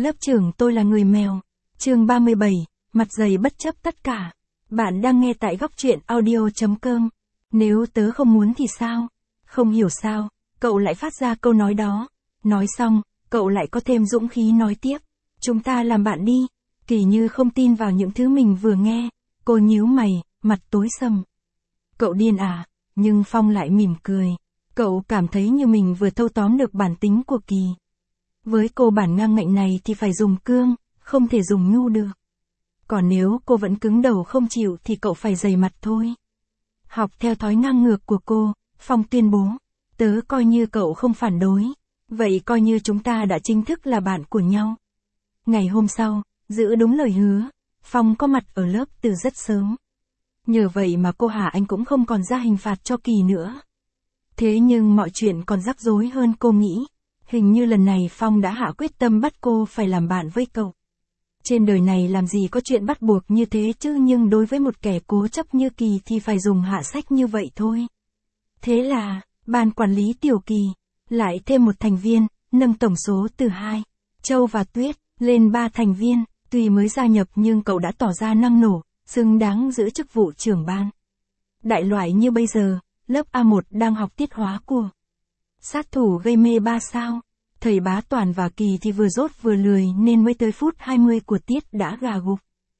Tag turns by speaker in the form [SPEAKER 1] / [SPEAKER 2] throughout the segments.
[SPEAKER 1] Lớp trưởng tôi là người mèo. Chương 37, mặt dày bất chấp tất cả. Bạn đang nghe tại góc truyện audio.com. Nếu tớ không muốn thì sao? Không hiểu sao, cậu lại phát ra câu nói đó. Nói xong, cậu lại có thêm dũng khí nói tiếp. Chúng ta làm bạn đi. Kỳ Như không tin vào những thứ mình vừa nghe. Cô nhíu mày, mặt tối sầm. Cậu điên à? Nhưng Phong lại mỉm cười. Cậu cảm thấy như mình vừa thâu tóm được bản tính của Kỳ. Với cô bản ngang ngạnh này thì phải dùng cương, không thể dùng nhu được. Còn nếu cô vẫn cứng đầu không chịu thì cậu phải dày mặt thôi. Học theo thói ngang ngược của cô, Phong tuyên bố. Tớ coi như cậu không phản đối. Vậy coi như chúng ta đã chính thức là bạn của nhau. Ngày hôm sau, giữ đúng lời hứa, Phong có mặt ở lớp từ rất sớm. Nhờ vậy mà cô Hà Anh cũng không còn ra hình phạt cho Kỳ nữa. Thế nhưng mọi chuyện còn rắc rối hơn cô nghĩ. Hình như lần này Phong đã hạ quyết tâm bắt cô phải làm bạn với cậu. Trên đời này làm gì có chuyện bắt buộc như thế chứ, nhưng đối với một kẻ cố chấp như Kỳ thì phải dùng hạ sách như vậy thôi. Thế là, ban quản lý Tiểu Kỳ, lại thêm một thành viên, nâng tổng số từ 2, Châu và Tuyết, lên 3 thành viên. Tuy mới gia nhập nhưng cậu đã tỏ ra năng nổ, xứng đáng giữ chức vụ trưởng ban. Đại loại như bây giờ, lớp A1 đang học tiết hóa của sát thủ gây mê 3 sao. Thầy Bá Toàn và Kỳ thì vừa dốt vừa lười nên mới tới phút 20 của tiết đã gà gục.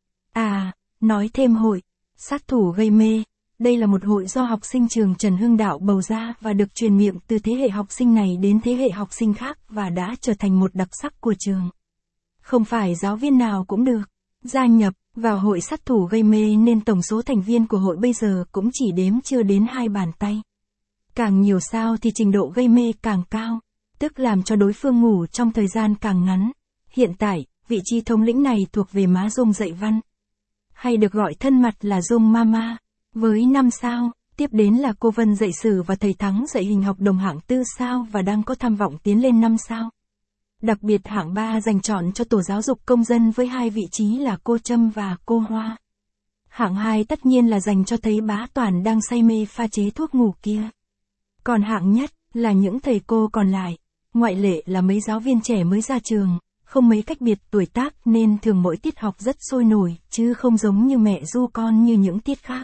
[SPEAKER 1] À, nói thêm hội sát thủ gây mê, đây là một hội do học sinh trường Trần Hưng Đạo bầu ra và được truyền miệng từ thế hệ học sinh này đến thế hệ học sinh khác và đã trở thành một đặc sắc của trường. Không phải giáo viên nào cũng được gia nhập vào hội sát thủ gây mê nên tổng số thành viên của hội bây giờ cũng chỉ đếm chưa đến 2 bàn tay. Càng nhiều sao thì trình độ gây mê càng cao, tức làm cho đối phương ngủ trong thời gian càng ngắn. Hiện tại, vị trí thống lĩnh này thuộc về má Dung dạy văn, hay được gọi thân mật là Dung Mama, với 5 sao, tiếp đến là cô Vân dạy sử và thầy Thắng dạy hình học đồng hạng 4 sao và đang có tham vọng tiến lên 5 sao. Đặc biệt hạng 3 dành chọn cho tổ giáo dục công dân với 2 vị trí là cô Trâm và cô Hoa. Hạng 2 tất nhiên là dành cho thầy Bá Toàn đang say mê pha chế thuốc ngủ kia. Còn hạng nhất là những thầy cô còn lại, ngoại lệ là mấy giáo viên trẻ mới ra trường, không mấy cách biệt tuổi tác nên thường mỗi tiết học rất sôi nổi, chứ không giống như mẹ ru con như những tiết khác.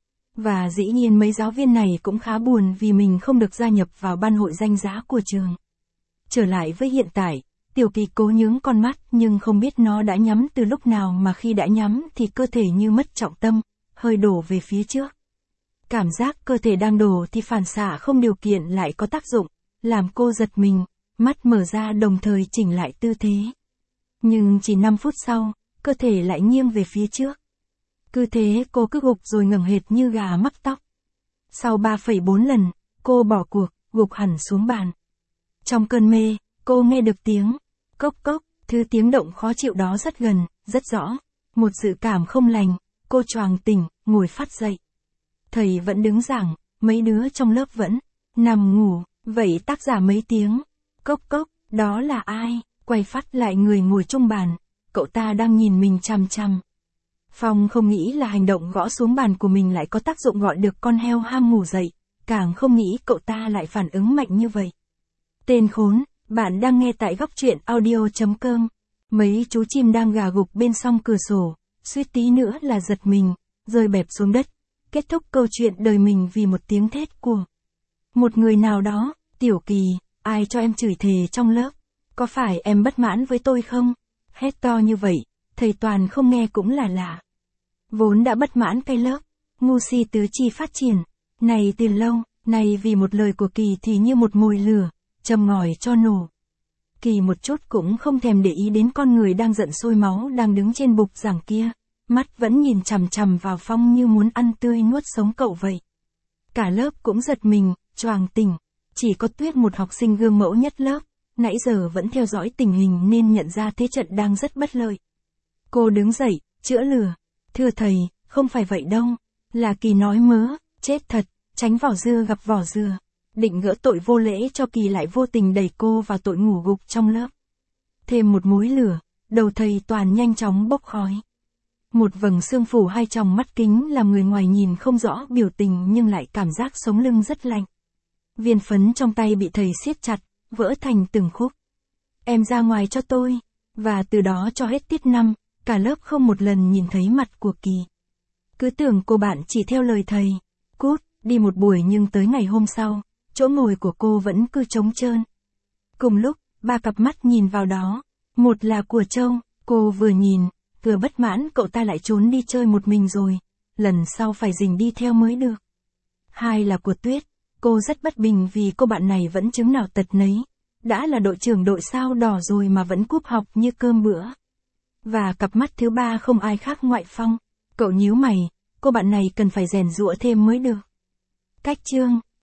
[SPEAKER 1] Và dĩ nhiên mấy giáo viên này cũng khá buồn vì mình không được gia nhập vào ban hội danh giá của trường. Trở lại với hiện tại, Tiểu Kỳ cố nhướng con mắt nhưng không biết nó đã nhắm từ lúc nào mà khi đã nhắm thì cơ thể như mất trọng tâm, hơi đổ về phía trước. Cảm giác cơ thể đang đổ thì phản xạ không điều kiện lại có tác dụng, làm cô giật mình, mắt mở ra đồng thời chỉnh lại tư thế. Nhưng chỉ 5 phút sau, cơ thể lại nghiêng về phía trước. Cứ thế cô cứ gục rồi ngẩng hệt như gà mắc tóc. Sau 3,4 lần, cô bỏ cuộc, gục hẳn xuống bàn. Trong cơn mê, cô nghe được tiếng cốc cốc, thứ tiếng động khó chịu đó rất gần, rất rõ. Một dự cảm không lành, cô choàng tỉnh, ngồi phắt dậy. Thầy vẫn đứng giảng, mấy đứa trong lớp vẫn nằm ngủ, vậy tác giả mấy tiếng cốc cốc, đó là ai? Quay phát lại người ngồi chung bàn, cậu ta đang nhìn mình chằm chằm. Phong không nghĩ là hành động gõ xuống bàn của mình lại có tác dụng gọi được con heo ham ngủ dậy, càng không nghĩ cậu ta lại phản ứng mạnh như vậy. Tên khốn, bạn đang nghe tại góc truyện audio.com. Mấy chú chim đang gà gục bên song cửa sổ, suýt tí nữa là giật mình, rơi bẹp xuống đất. Kết thúc câu chuyện đời mình vì một tiếng thét của một người nào đó. Tiểu Kỳ, ai cho em chửi thề trong lớp? Có phải em bất mãn với tôi không? Hét to như vậy, thầy Toàn không nghe cũng là lạ. Vốn đã bất mãn cái lớp ngu si tứ chi phát triển này từ lâu, này vì một lời của Kỳ thì như một mồi lửa, châm ngòi cho nổ. Kỳ một chút cũng không thèm để ý đến con người đang giận sôi máu đang đứng trên bục giảng kia, mắt vẫn nhìn chằm chằm vào Phong như muốn ăn tươi nuốt sống cậu vậy. Cả lớp cũng giật mình, choàng tỉnh, chỉ có Tuyết một học sinh gương mẫu nhất lớp, nãy giờ vẫn theo dõi tình hình nên nhận ra thế trận đang rất bất lợi. Cô đứng dậy, chữa lửa. Thưa thầy, không phải vậy đâu, là Kỳ nói mớ, chết thật, tránh vỏ dưa gặp vỏ dừa. Định gỡ tội vô lễ cho Kỳ lại vô tình đẩy cô vào tội ngủ gục trong lớp. Thêm một mối lửa, đầu thầy Toàn nhanh chóng bốc khói. Một vầng sương phủ hai tròng mắt kính làm người ngoài nhìn không rõ biểu tình nhưng lại cảm giác sống lưng rất lạnh. Viên phấn trong tay bị thầy siết chặt, vỡ thành từng khúc. Em ra ngoài cho tôi. Và từ đó cho hết tiết 5, cả lớp không một lần nhìn thấy mặt của Kỳ. Cứ tưởng cô bạn chỉ theo lời thầy. Cút, đi một buổi nhưng tới ngày hôm sau, chỗ ngồi của cô vẫn cứ trống trơn. Cùng lúc, 3 cặp mắt nhìn vào đó. Một là của Châu, cô vừa nhìn, vừa bất mãn cậu ta lại trốn đi chơi một mình rồi. Lần sau phải rình đi theo mới được. 2 là của Tuyết, cô rất bất bình vì cô bạn này vẫn chứng nào tật nấy. Đã là đội trưởng đội sao đỏ rồi mà vẫn cúp học như cơm bữa. Và cặp mắt thứ 3 không ai khác ngoại Phong. Cậu nhíu mày, cô bạn này cần phải rèn giũa thêm mới được. Cách chương